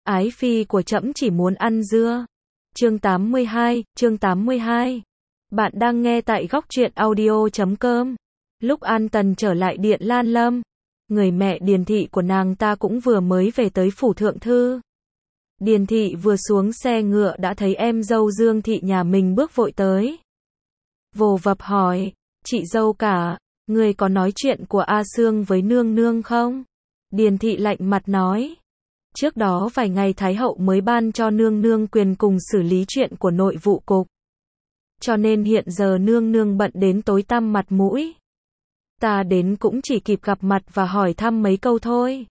Ái phi của trẫm chỉ muốn ăn dưa. Chương 82. Bạn đang nghe tại góc truyện audio.com. Lúc An Tần trở lại Điện Lan Lâm, người mẹ Điền Thị của nàng ta cũng vừa mới về tới phủ thượng thư. Điền Thị vừa xuống xe ngựa đã thấy em dâu Dương Thị nhà mình bước vội tới. Vồ vập hỏi, chị dâu cả, người có nói chuyện của A Sương với nương nương không? Điền Thị lạnh mặt nói, trước đó vài ngày Thái hậu mới ban cho nương nương quyền cùng xử lý chuyện của nội vụ cục. Cho nên hiện giờ nương nương bận đến tối tăm mặt mũi. Ta đến cũng chỉ kịp gặp mặt và hỏi thăm mấy câu thôi.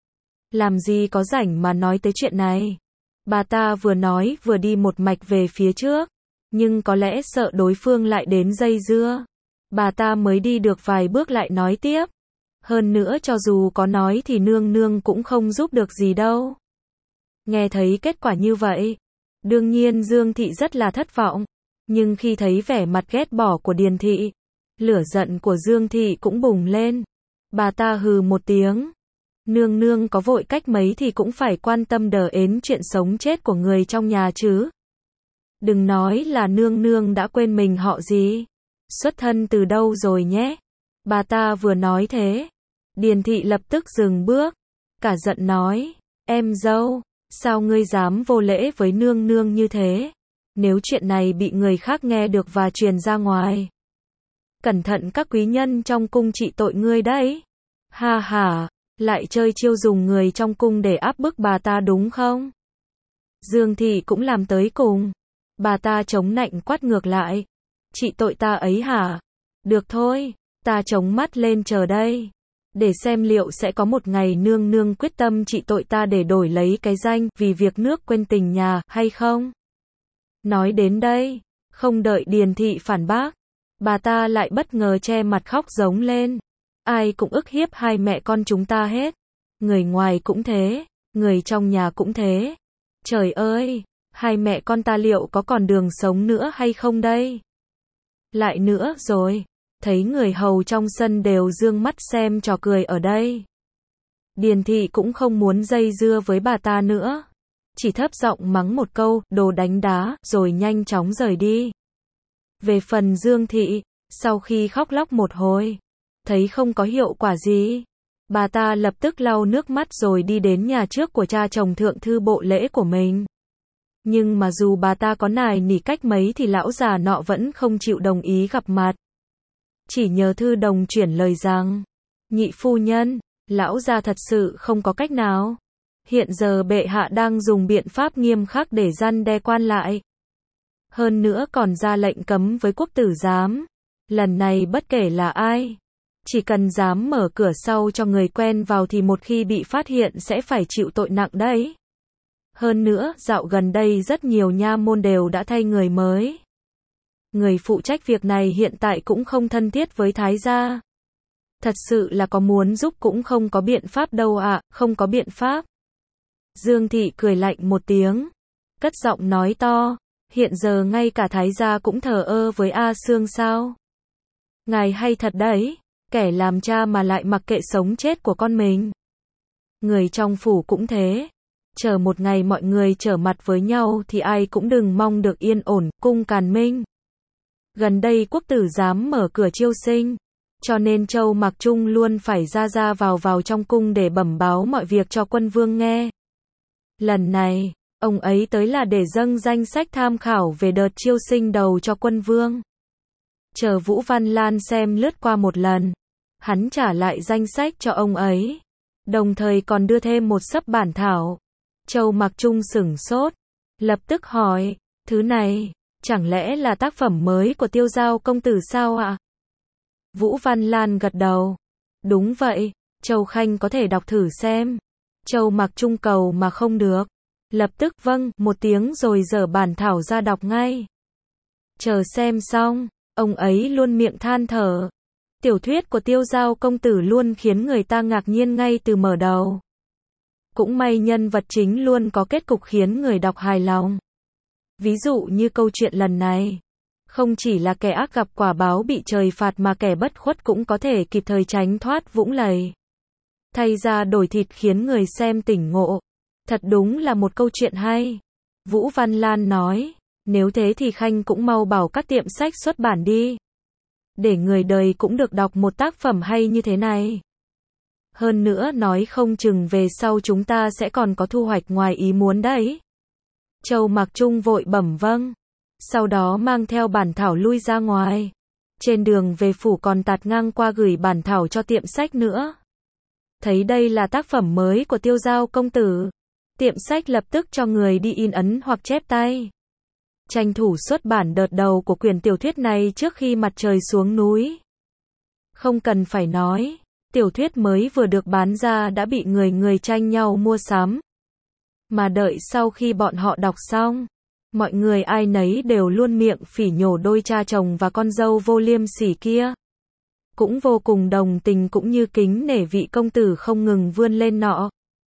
Làm gì có rảnh mà nói tới chuyện này. Bà ta vừa nói vừa đi một mạch về phía trước, nhưng có lẽ sợ đối phương lại đến dây dưa. Bà ta mới đi được vài bước lại nói tiếp. Hơn nữa cho dù có nói thì nương nương cũng không giúp được gì đâu. Nghe thấy kết quả như vậy, đương nhiên Dương Thị rất là thất vọng. Nhưng khi thấy vẻ mặt ghét bỏ của Điền Thị, lửa giận của Dương Thị cũng bùng lên. Bà ta hừ một tiếng. Nương nương có vội cách mấy thì cũng phải quan tâm đờ ến chuyện sống chết của người trong nhà chứ. Đừng nói là nương nương đã quên mình họ gì, xuất thân từ đâu rồi nhé. Bà ta vừa nói thế, Điền Thị lập tức dừng bước, cả giận nói, em dâu, sao ngươi dám vô lễ với nương nương như thế? Nếu chuyện này bị người khác nghe được và truyền ra ngoài, cẩn thận các quý nhân trong cung trị tội ngươi đấy. Ha ha, lại chơi chiêu dùng người trong cung để áp bức bà ta đúng không? Dương Thị cũng làm tới cùng. Bà ta chống nạnh quát ngược lại. Trị tội ta ấy hả? Được thôi, ta chống mắt lên chờ đây. Để xem liệu sẽ có một ngày nương nương quyết tâm trị tội ta để đổi lấy cái danh vì việc nước quên tình nhà hay không? Nói đến đây, không đợi Điền Thị phản bác, bà ta lại bất ngờ che mặt khóc giống lên. Ai cũng ức hiếp hai mẹ con chúng ta hết. Người ngoài cũng thế, người trong nhà cũng thế. Trời ơi, hai mẹ con ta liệu có còn đường sống nữa hay không đây? Lại nữa rồi, thấy người hầu trong sân đều dương mắt xem trò cười ở đây. Điền Thị cũng không muốn dây dưa với bà ta nữa. Chỉ thấp giọng mắng một câu, đồ đánh đá, rồi nhanh chóng rời đi. Về phần Dương Thị, sau khi khóc lóc một hồi, thấy không có hiệu quả gì, bà ta lập tức lau nước mắt rồi đi đến nhà trước của cha chồng thượng thư bộ lễ của mình. Nhưng mà dù bà ta có nài nỉ cách mấy thì lão già nọ vẫn không chịu đồng ý gặp mặt. Chỉ nhờ thư đồng chuyển lời rằng, nhị phu nhân, lão già thật sự không có cách nào. Hiện giờ bệ hạ đang dùng biện pháp nghiêm khắc để răn đe quan lại. Hơn nữa còn ra lệnh cấm với quốc tử giám. Lần này bất kể là ai, chỉ cần dám mở cửa sau cho người quen vào thì một khi bị phát hiện sẽ phải chịu tội nặng đấy. Hơn nữa, dạo gần đây rất nhiều nha môn đều đã thay người mới. Người phụ trách việc này hiện tại cũng không thân thiết với Thái gia. Thật sự là có muốn giúp cũng không có biện pháp đâu ạ, không có biện pháp. Dương Thị cười lạnh một tiếng, cất giọng nói to, hiện giờ ngay cả Thái gia cũng thờ ơ với A Sương sao? Ngài hay thật đấy, kẻ làm cha mà lại mặc kệ sống chết của con mình. Người trong phủ cũng thế, chờ một ngày mọi người trở mặt với nhau thì ai cũng đừng mong được yên ổn, cung Càn Minh. Gần đây quốc tử giám mở cửa chiêu sinh, cho nên Châu Mạc Trung luôn phải ra vào trong cung để bẩm báo mọi việc cho quân vương nghe. Lần này, ông ấy tới là để dâng danh sách tham khảo về đợt chiêu sinh đầu cho quân vương. Chờ Vũ Văn Lan xem lướt qua một lần, hắn trả lại danh sách cho ông ấy, đồng thời còn đưa thêm một xấp bản thảo. Châu Mạc Trung sửng sốt, lập tức hỏi, thứ này, chẳng lẽ là tác phẩm mới của Tiêu Giao công tử sao ạ? Vũ Văn Lan gật đầu, đúng vậy, Châu Khanh có thể đọc thử xem. Châu Mạc Trung cầu mà không được, lập tức vâng một tiếng rồi dở bản thảo ra đọc ngay. Chờ xem xong, ông ấy luôn miệng than thở. Tiểu thuyết của Tiêu Giao công tử luôn khiến người ta ngạc nhiên ngay từ mở đầu. Cũng may nhân vật chính luôn có kết cục khiến người đọc hài lòng. Ví dụ như câu chuyện lần này, không chỉ là kẻ ác gặp quả báo bị trời phạt mà kẻ bất khuất cũng có thể kịp thời tránh thoát vũng lầy. Thay ra đổi thịt khiến người xem tỉnh ngộ. Thật đúng là một câu chuyện hay. Vũ Văn Lan nói, nếu thế thì Khanh cũng mau bảo các tiệm sách xuất bản đi. Để người đời cũng được đọc một tác phẩm hay như thế này. Hơn nữa nói không chừng về sau chúng ta sẽ còn có thu hoạch ngoài ý muốn đấy. Châu Mạc Trung vội bẩm vâng. Sau đó mang theo bản thảo lui ra ngoài. Trên đường về phủ còn tạt ngang qua gửi bản thảo cho tiệm sách nữa. Thấy đây là tác phẩm mới của Tiêu Giao công tử. Tiệm sách lập tức cho người đi in ấn hoặc chép tay. Tranh thủ xuất bản đợt đầu của quyển tiểu thuyết này trước khi mặt trời xuống núi. Không cần phải nói, tiểu thuyết mới vừa được bán ra đã bị người tranh nhau mua sắm. Mà đợi sau khi bọn họ đọc xong, mọi người ai nấy đều luôn miệng phỉ nhổ đôi cha chồng và con dâu vô liêm sỉ kia. Cũng vô cùng đồng tình cũng như kính nể vị công tử không ngừng vươn lên nọ.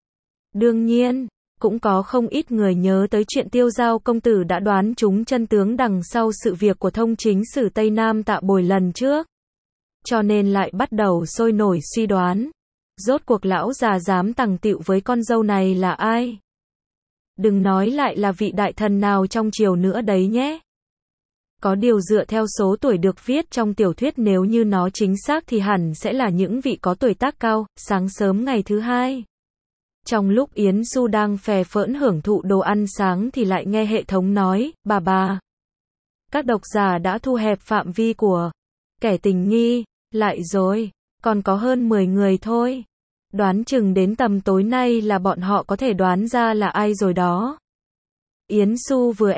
Đương nhiên, cũng có không ít người nhớ tới chuyện Tiêu Giao công tử đã đoán trúng chân tướng đằng sau sự việc của thông chính sử Tây Nam Tạ Bồi lần trước. Cho nên lại bắt đầu sôi nổi suy đoán. Rốt cuộc lão già dám tằng tịu với con dâu này là ai? Đừng nói lại là vị đại thần nào trong triều nữa đấy nhé. Có điều dựa theo số tuổi được viết trong tiểu thuyết nếu như nó chính xác thì hẳn sẽ là những vị có tuổi tác cao. Sáng sớm ngày thứ hai, trong lúc Yến Xu đang phè phỡn hưởng thụ đồ ăn sáng thì lại nghe hệ thống nói, bà. Các độc giả đã thu hẹp phạm vi của kẻ tình nghi, lại rồi, còn có hơn 10 người thôi. Đoán chừng đến tầm tối nay là bọn họ có thể đoán ra là ai rồi đó. Yến Xu vừa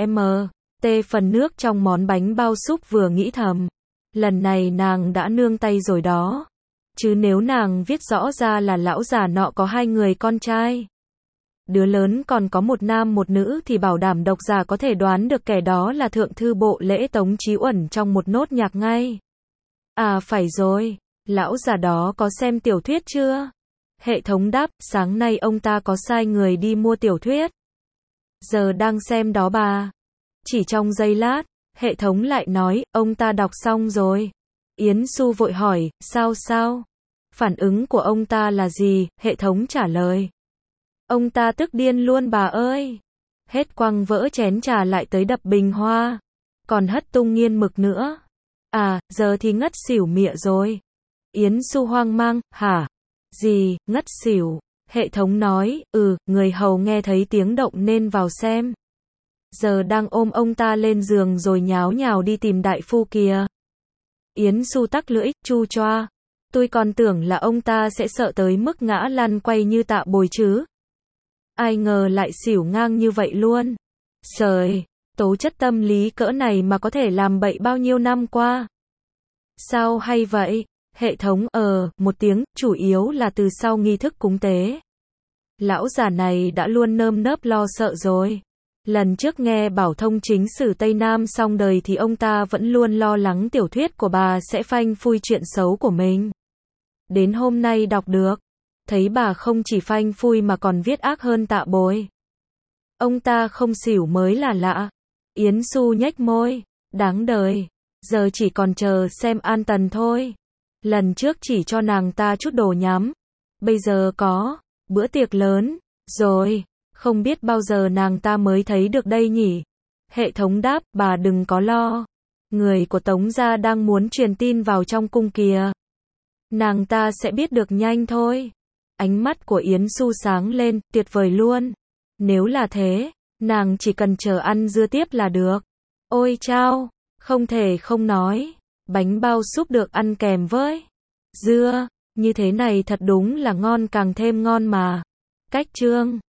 tê phần nước trong món bánh bao súp vừa nghĩ thầm. Lần này nàng đã nương tay rồi đó. Chứ nếu nàng viết rõ ra là lão già nọ có 2 người con trai. Đứa lớn còn có một nam một nữ thì bảo đảm độc giả có thể đoán được kẻ đó là thượng thư bộ lễ Tống Chí Uẩn trong một nốt nhạc ngay. À phải rồi, lão già đó có xem tiểu thuyết chưa? Hệ thống đáp, sáng nay ông ta có sai người đi mua tiểu thuyết. Giờ đang xem đó bà. Chỉ trong giây lát, hệ thống lại nói, ông ta đọc xong rồi. Yến Xu vội hỏi, sao? Phản ứng của ông ta là gì? Hệ thống trả lời. Ông ta tức điên luôn bà ơi. Hết quăng vỡ chén trà lại tới đập bình hoa. Còn hất tung nghiên mực nữa. À, giờ thì ngất xỉu mịa rồi. Yến Xu hoang mang, hả? Gì, ngất xỉu? Hệ thống nói, người hầu nghe thấy tiếng động nên vào xem. Giờ đang ôm ông ta lên giường rồi nháo nhào đi tìm đại phu kìa. Yến Xu tắc lưỡi, chu choa. Tôi còn tưởng là ông ta sẽ sợ tới mức ngã lăn quay như Tạ Bồi chứ. Ai ngờ lại xỉu ngang như vậy luôn. Trời, tố chất tâm lý cỡ này mà có thể làm bậy bao nhiêu năm qua. Sao hay vậy? Hệ thống một tiếng, chủ yếu là từ sau nghi thức cúng tế. Lão già này đã luôn nơm nớp lo sợ rồi. Lần trước nghe bảo thông chính sử Tây Nam xong đời thì ông ta vẫn luôn lo lắng tiểu thuyết của bà sẽ phanh phui chuyện xấu của mình. Đến hôm nay đọc được, thấy bà không chỉ phanh phui mà còn viết ác hơn Tạ Bồi. Ông ta không xỉu mới là lạ. Yến Xu nhếch môi, đáng đời, giờ chỉ còn chờ xem An Tần thôi. Lần trước chỉ cho nàng ta chút đồ nhắm, bây giờ có bữa tiệc lớn rồi, không biết bao giờ nàng ta mới thấy được đây nhỉ. Hệ thống đáp, bà đừng có lo, người của Tống gia đang muốn truyền tin vào trong cung kìa. Nàng ta sẽ biết được nhanh thôi. Ánh mắt của Yến Xu sáng lên, tuyệt vời luôn. Nếu là thế, nàng chỉ cần chờ ăn dưa tiếp là được. Ôi chao, không thể không nói, bánh bao súp được ăn kèm với dưa, như thế này thật đúng là ngon càng thêm ngon mà. Cách chương